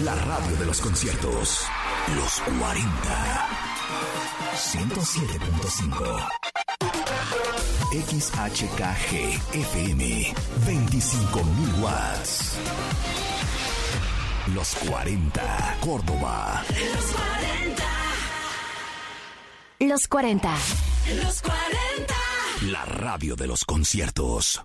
La radio de los conciertos. Los 40. 107.5. XHKG FM. 25.000 watts. Los 40. Córdoba. Los 40. Los 40. Los 40. La radio de los conciertos.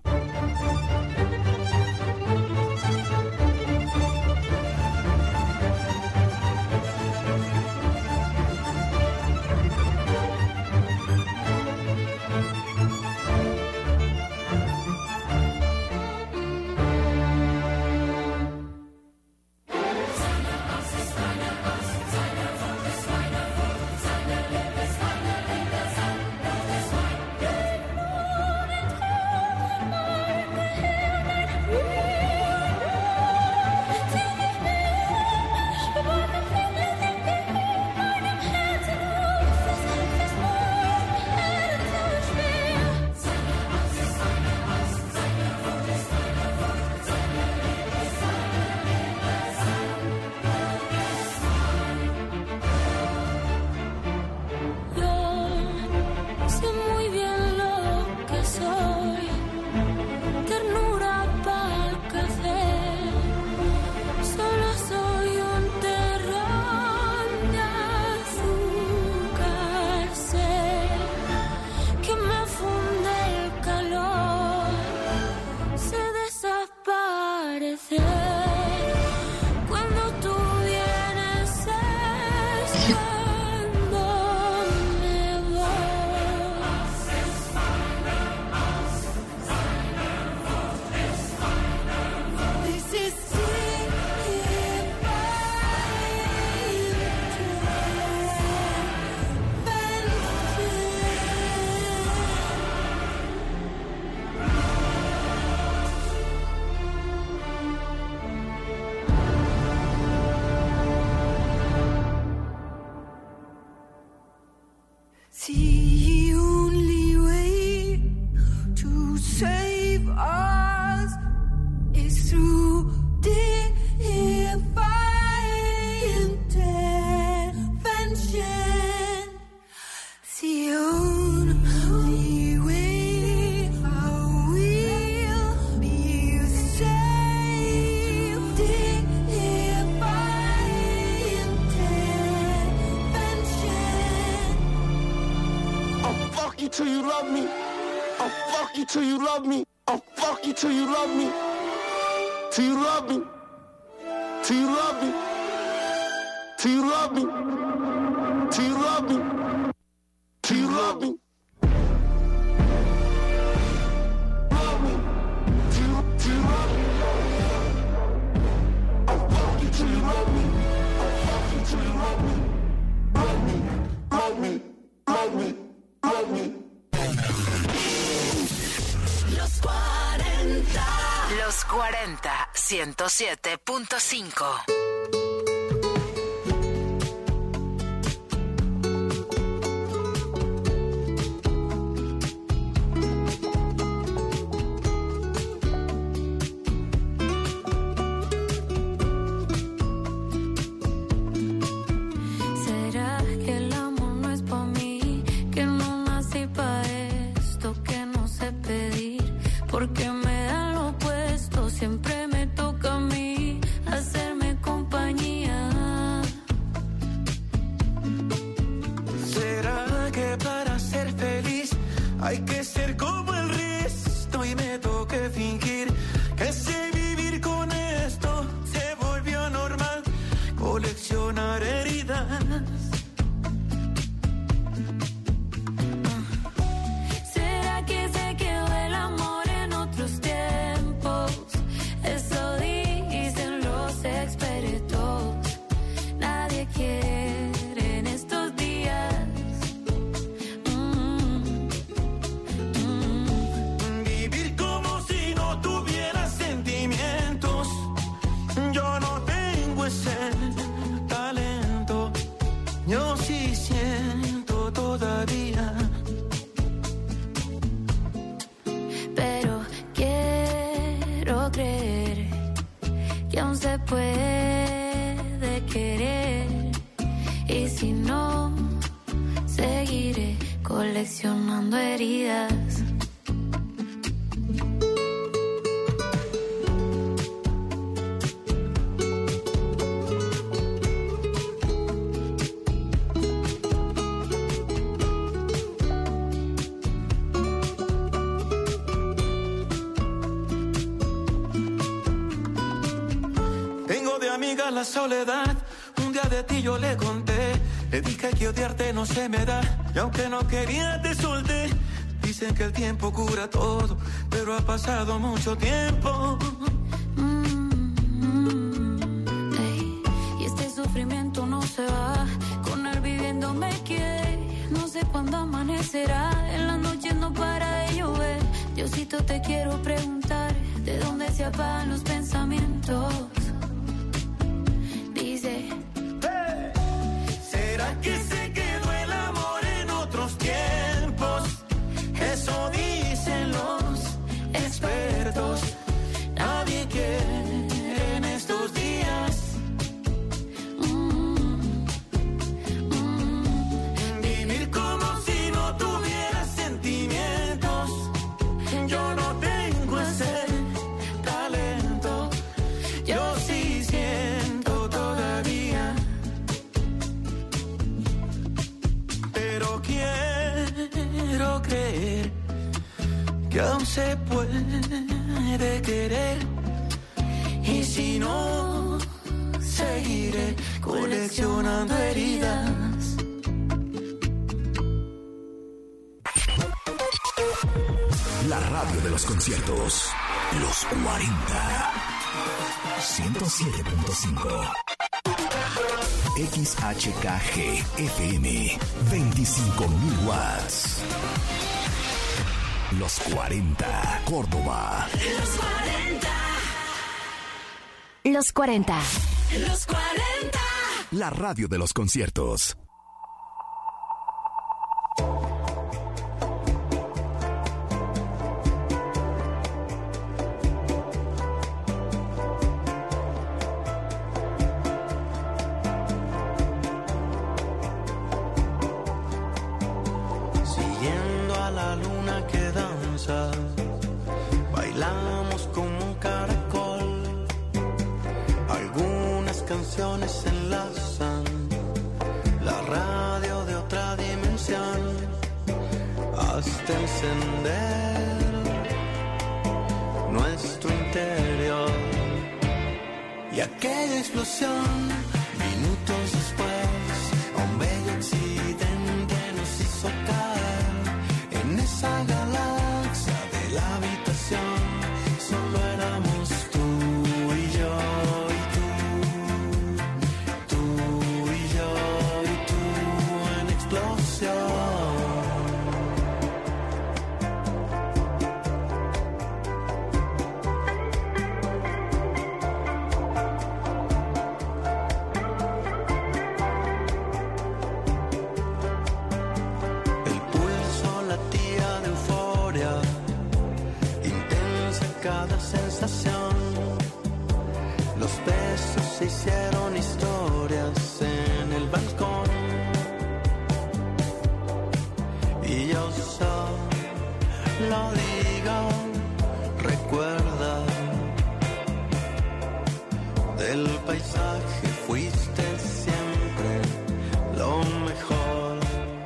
Los 40, 107.5. Porque me da lo opuesto, siempre me toca a mí hacerme compañía. ¿Será que para ser feliz hay que ser como el resto y me toque fingir que sé vivir con esto? Se volvió normal coleccionar heridas. Puede coleccionando heridas. La soledad, un día de ti yo le conté, le dije que odiarte no se me da, y aunque no quería te solté. Dicen que el tiempo cura todo, pero ha pasado mucho tiempo. Y este sufrimiento no se va, con él viviendo me quedé. No sé cuándo amanecerá, en las noches no para de llover. Diosito, te quiero preguntar, ¿de dónde se apagan los pensamientos? ¿Será que se quedó el amor en otros tiempos? Eso dicen los expertos. Nadie quiere en estos días vivir como si no tuviera sentimientos. Yo no tengo ese talento, yo sí siento todavía. Pero quiero creer que aún se puede querer. Y si no, seguiré coleccionando heridas. La radio de los conciertos. Los 40. 107.5. XHKG FM. 25.000 watts. Los 40. Córdoba. Los 40. Los 40. Los 40. La radio de los conciertos. Siguiendo a la luna que danza, bailamos como un caracol. Algunas canciones enlazan la radio de otra dimensión hasta encender nuestro interior. Y aquella explosión, minutos después, un bello accidente nos hizo caer en esa galaxia de la habitación. Solo éramos tú y yo y tú y yo y tú en explosión. El pulso latía de euforia, intensa cada sensación. Los besos se hicieron historias en el balcón. Y yo solo digo, recuerda, del paisaje fuiste siempre lo mejor.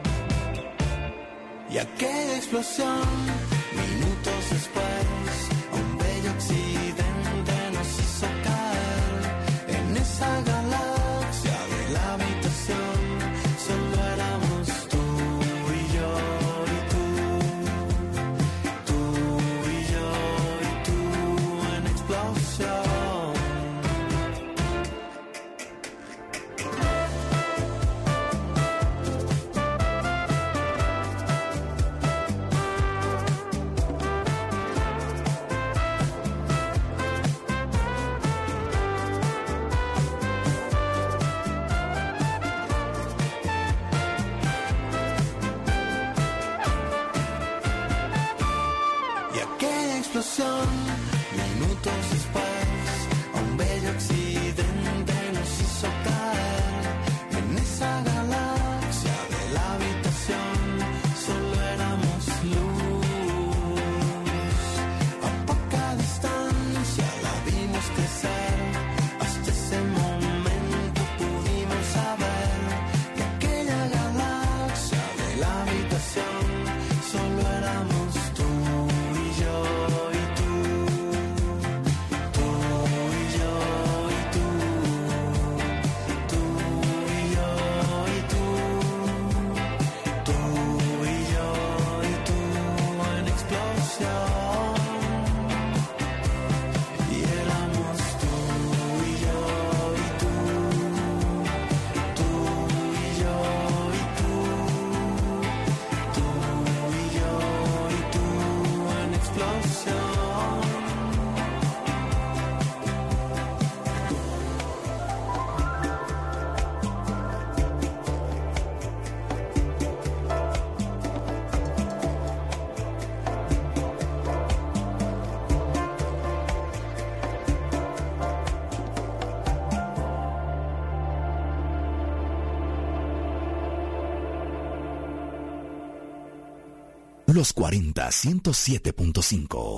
Y aquella explosión, minutos después, un bello accidente nos hizo caer en esa galaxia de la habitación. Solo éramos tú y yo y tú y yo y tú en explosión. Los 40 107.5.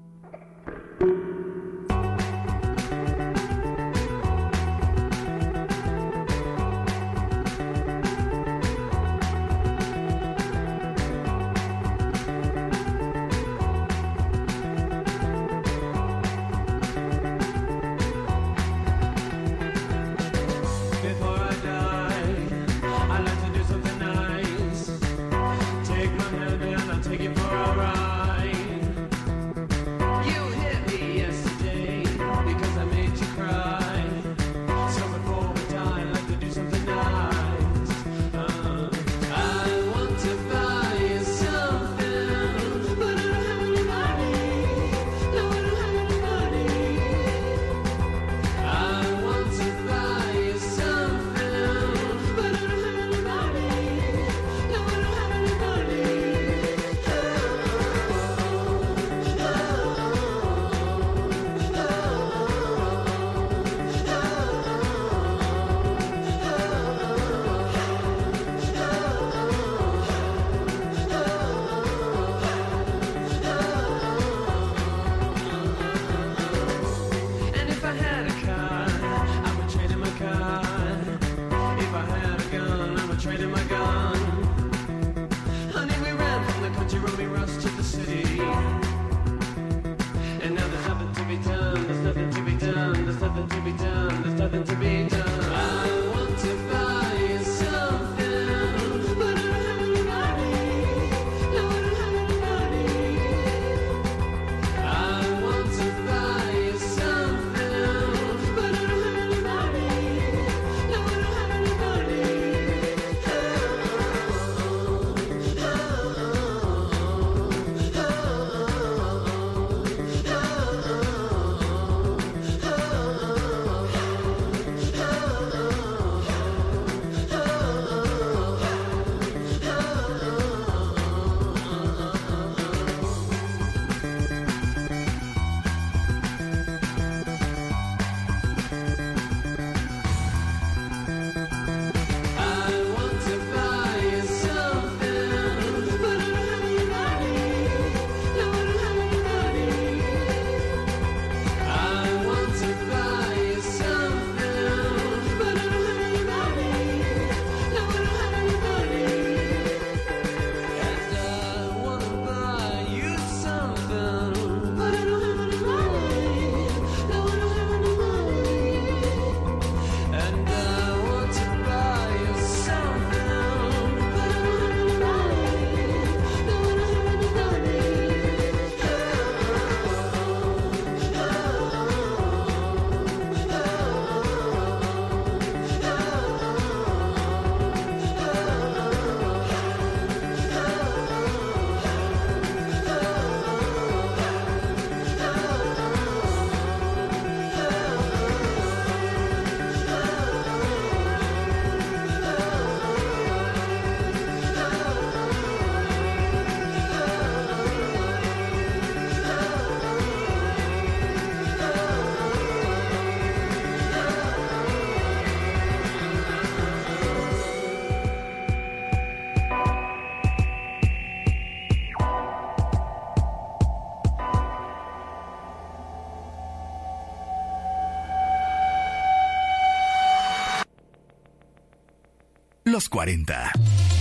Los 40.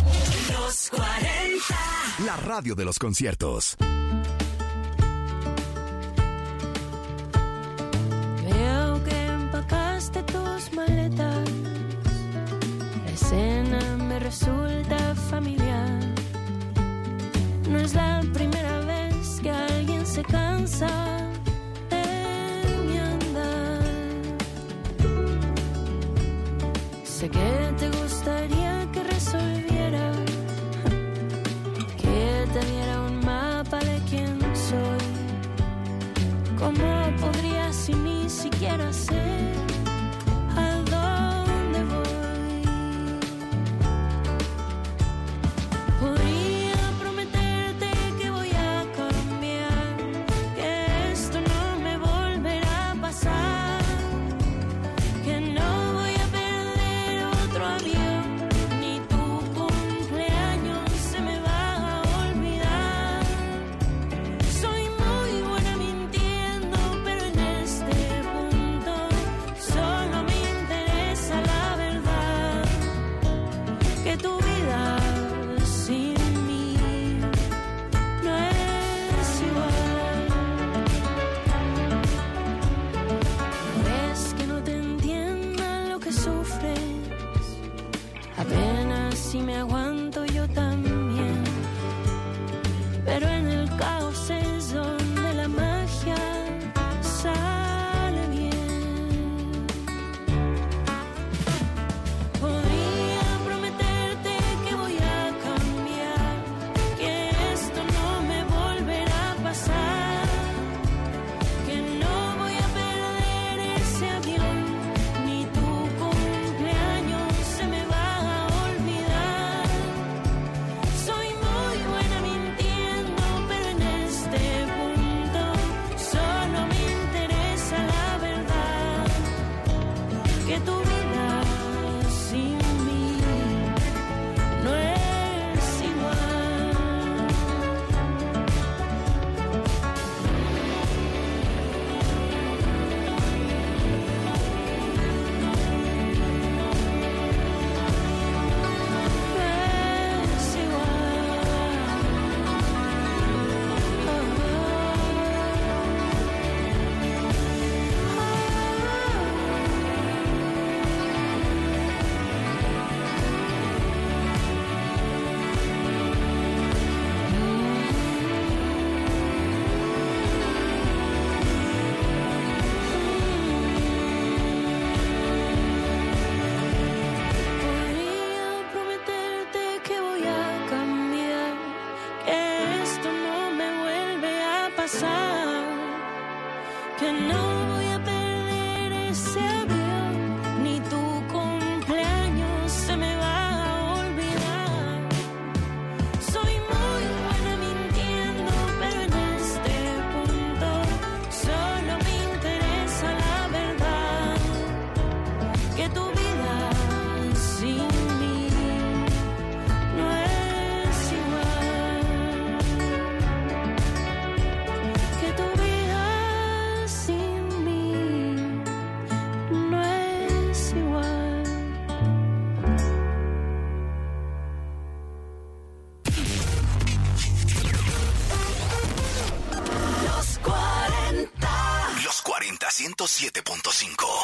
Los 40. La radio de los conciertos. Veo que empacaste tus maletas. La escena me resulta familiar. No es la primera vez que alguien se cansa de mi andar. Sé que te gustaría que resolviera, que te diera un mapa de quién soy. ¿Cómo podría si ni siquiera sé a dónde voy? Podría prometerte que voy a cambiar, que esto no me volverá a pasar, que no voy a perder otro avión, ni tu cumpleaños se me va a olvidar. 107.5.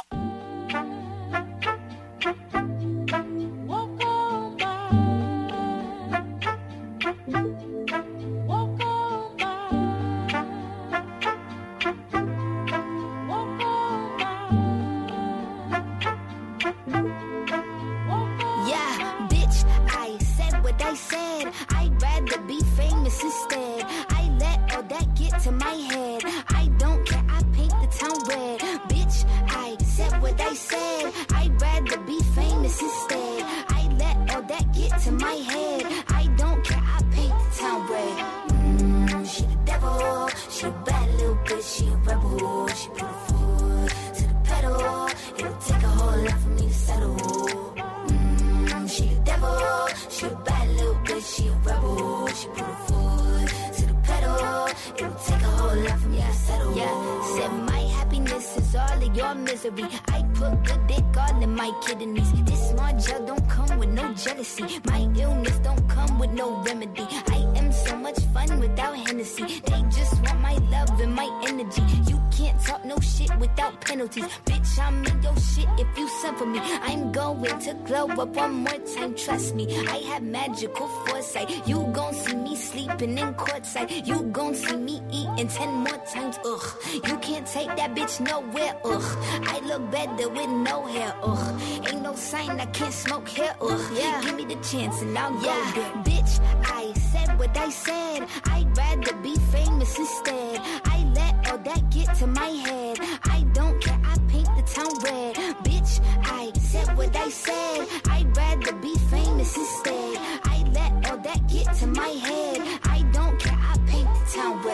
I put good dick all in my kidneys. This small gel don't come with no jealousy. My illness don't come with no remedy. I am so much fun without Hennessy. They just want my love and my energy. You can't talk no shit without penalties. Bitch, I'm in your shit if you send for me. I'm going to glow up one more time, trust me. I have magical foresight. You gon' see me sleeping in courtside. You gon' see me eating 10 more times, ugh. You can't take that bitch nowhere, ugh. I look better with no hair, ugh. Ain't no sign I can't smoke hair, ugh. Yeah. Give me the chance and I'll go there. Bitch, I said what I said. I'd rather be famous instead. I let all that get to my head. I don't care, I paint the town red. Bitch, I said what I said. I'd rather be famous instead. I let all that get to my head. I don't care, I paint the town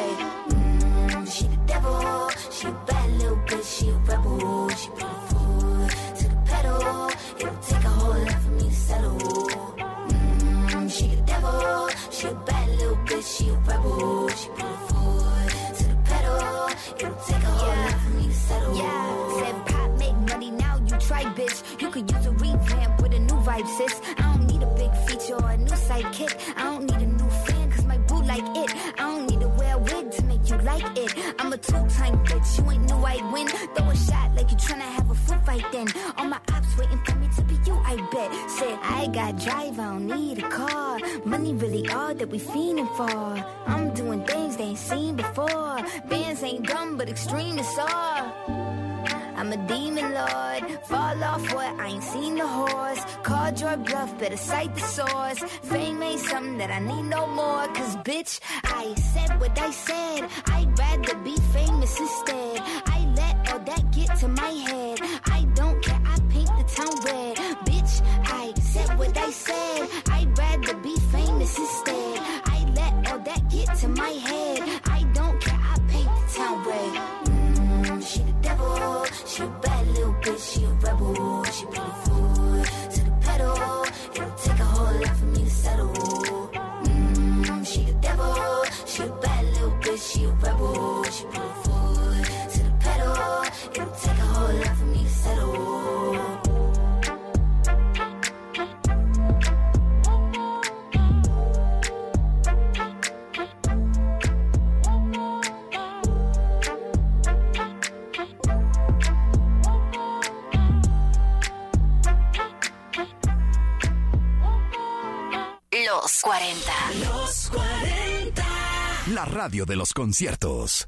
red. She the devil, she a bad little bitch, she a rebel. She put her foot to the pedal. It'll take a whole lot for me to settle. She the devil, she a bad little bitch, she a rebel. She put her foot to the pedal. It'll take a whole lot for me to settle. Yeah, said pop make money, now you try, bitch. You could use a revamp with a new vibe, sis. I don't need a big feature or a new sidekick. I don't need a new fan, cause my boo like it. I don't need to wear a wig to make you like it. I'm a two-time bitch, you ain't knew I'd win. Throw a shot like you tryna have a foot fight then. All my ops waiting for me to be you, I bet. Said, I got drive, I don't need a car. Money really all that we fiending for. I'm doing things they ain't seen before. Bands ain't dumb, but extreme is all. I'm a demon lord, fall off what, I ain't seen the horse. Called your bluff, better cite the source. Fame ain't something that I need no more. Cause bitch, I said what I said. I'd rather be famous instead. I let all that get to my head. I don't care, I paint the town red. Bitch, I said what I said. I'd rather be famous instead. I let all that get to my head. I don't care, I paint the town red. She the devil, she a bad little bitch, she a rebel. She put her foot to the pedal. It'll take a whole lot for me to settle. She the devil, she a bad little bitch, she a rebel. She put her foot to the pedal. It'll take a whole lot for me to settle. Los 40. Los 40. La radio de los conciertos.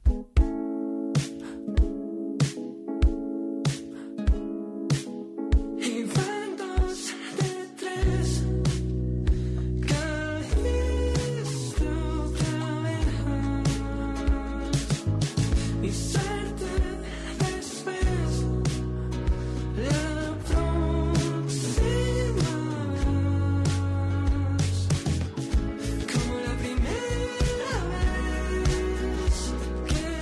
Como la primera vez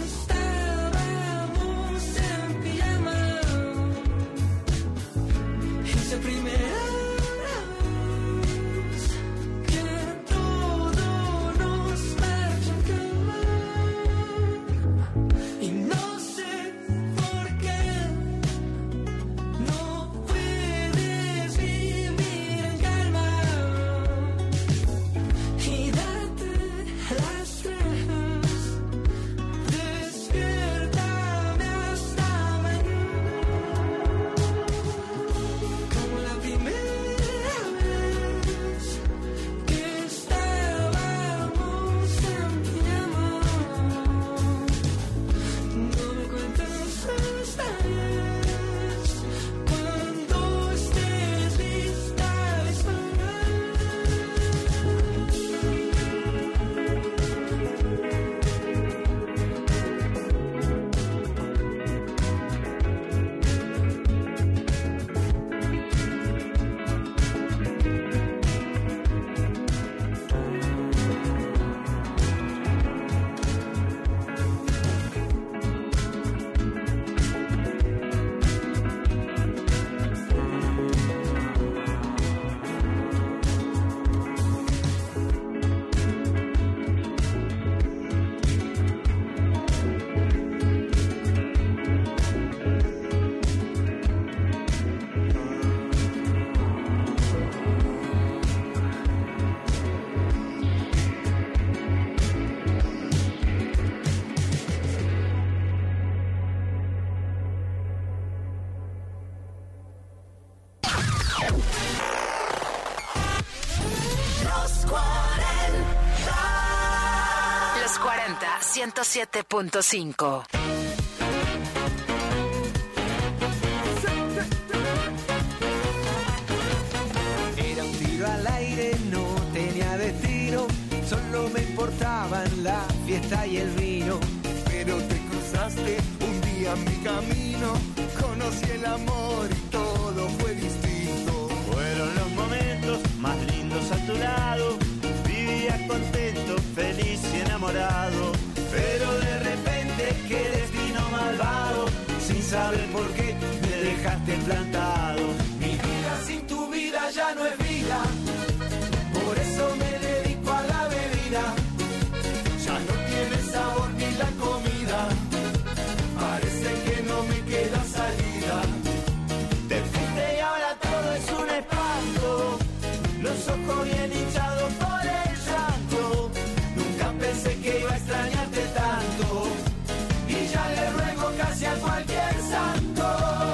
107.5. Era un tiro al aire, no tenía destino, solo me importaban la fiesta y el vino. Pero te cruzaste un día en mi camino, conocí el amor y todo fue distinto. Fueron los momentos más lindos a tu lado, vivía contento, feliz y enamorado. Pero de repente, qué destino malvado, sin saber por qué me dejaste plantado. Mi vida sin tu vida ya no es vida, por eso me dedico a la bebida. Ya no tiene sabor ni la comida, parece que no me queda salida. Te fuiste y ahora todo es un espanto, los ojos bien hinchados por el llanto. Nunca pensé que iba a extrañarte tanto, y ya le ruego casi a cualquier santo.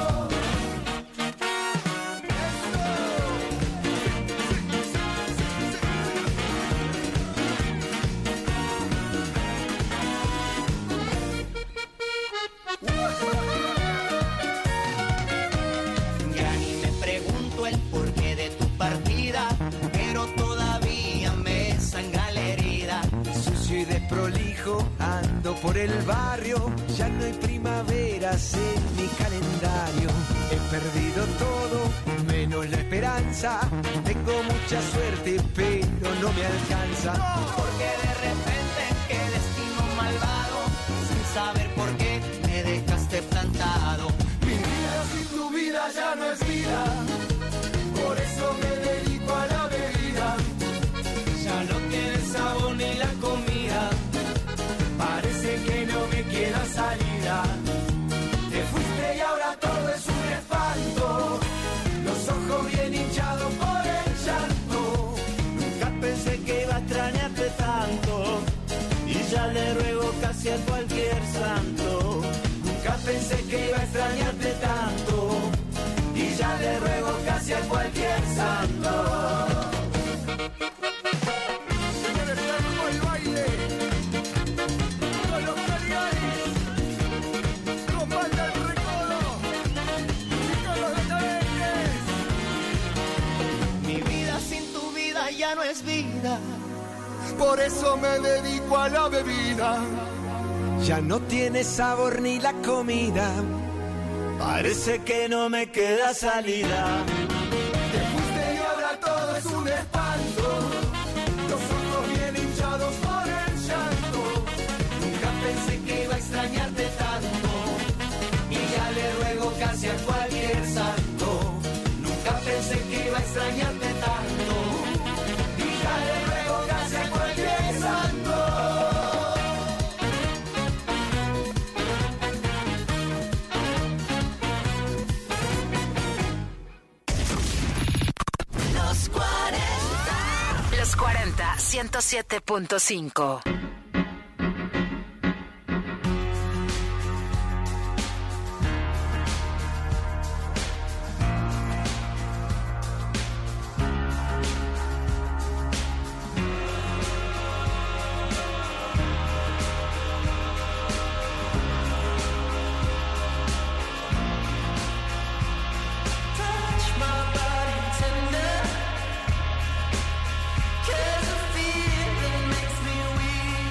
Ya ni me pregunto el porqué de tu partida, pero todavía me sangra la herida. Sucio y desprolijo ando por el barrio, ya no hay primaveras en mi calendario. He perdido todo, menos la esperanza, tengo mucha suerte pero no me alcanza. Porque de repente, qué destino malvado, sin saber por qué me dejaste plantado. Mi vida sin tu vida ya no es vida, por eso me dedico a la bebida. Ya no tiene sabor ni la comida, parece que no me queda salida. Te fuiste y ahora todo es un espanto, los ojos bien hinchados por el llanto. Nunca pensé que iba a extrañarte tanto, y ya le ruego casi a cualquier santo. Nunca pensé que iba a extrañarte tanto, y ya le ruego casi a cualquier santo. Señores, se armó el baile con los Caligaris, con Banda El Recodo y con los Decadentes. Mi vida sin tu vida ya no es vida, Por eso me dedico a la bebida. Ya no tiene sabor ni la comida, Parece que no me queda salida. Te fuiste y ahora todo es un espanto, los ojos bien hinchados por el llanto. Nunca pensé que iba a extrañarte tanto, y ya le ruego casi a cualquier santo. Nunca pensé que iba a extrañarte tanto, y ya le ruego casi a cualquier santo. Los 40. Los 40, 107.5. Cause a feeling makes me weak.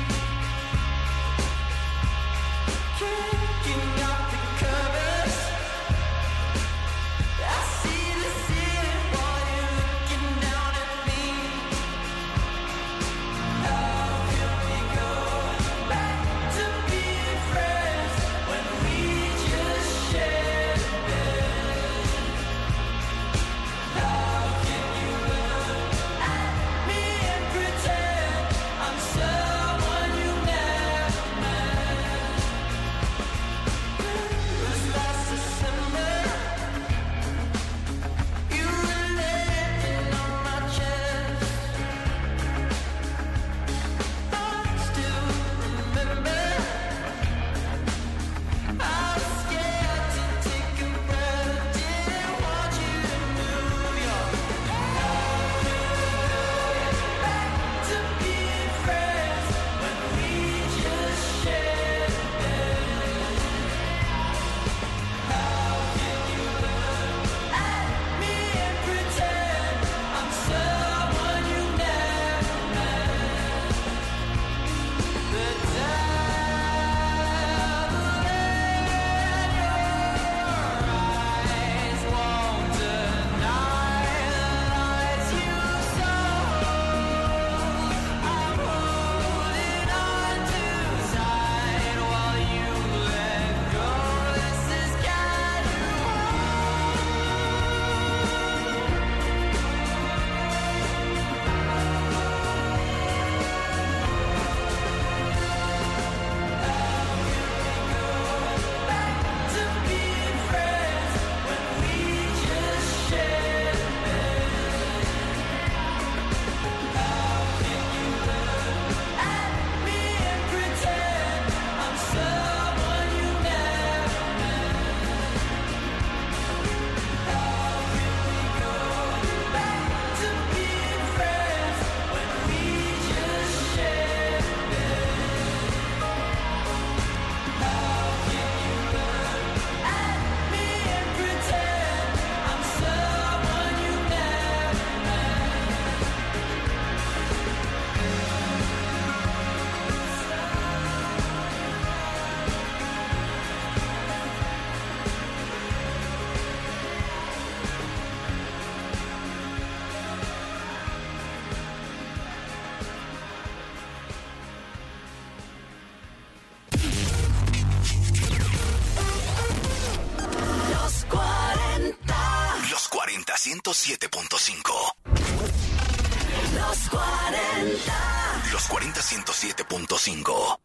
107.5. Los 40. Los 40 107.5.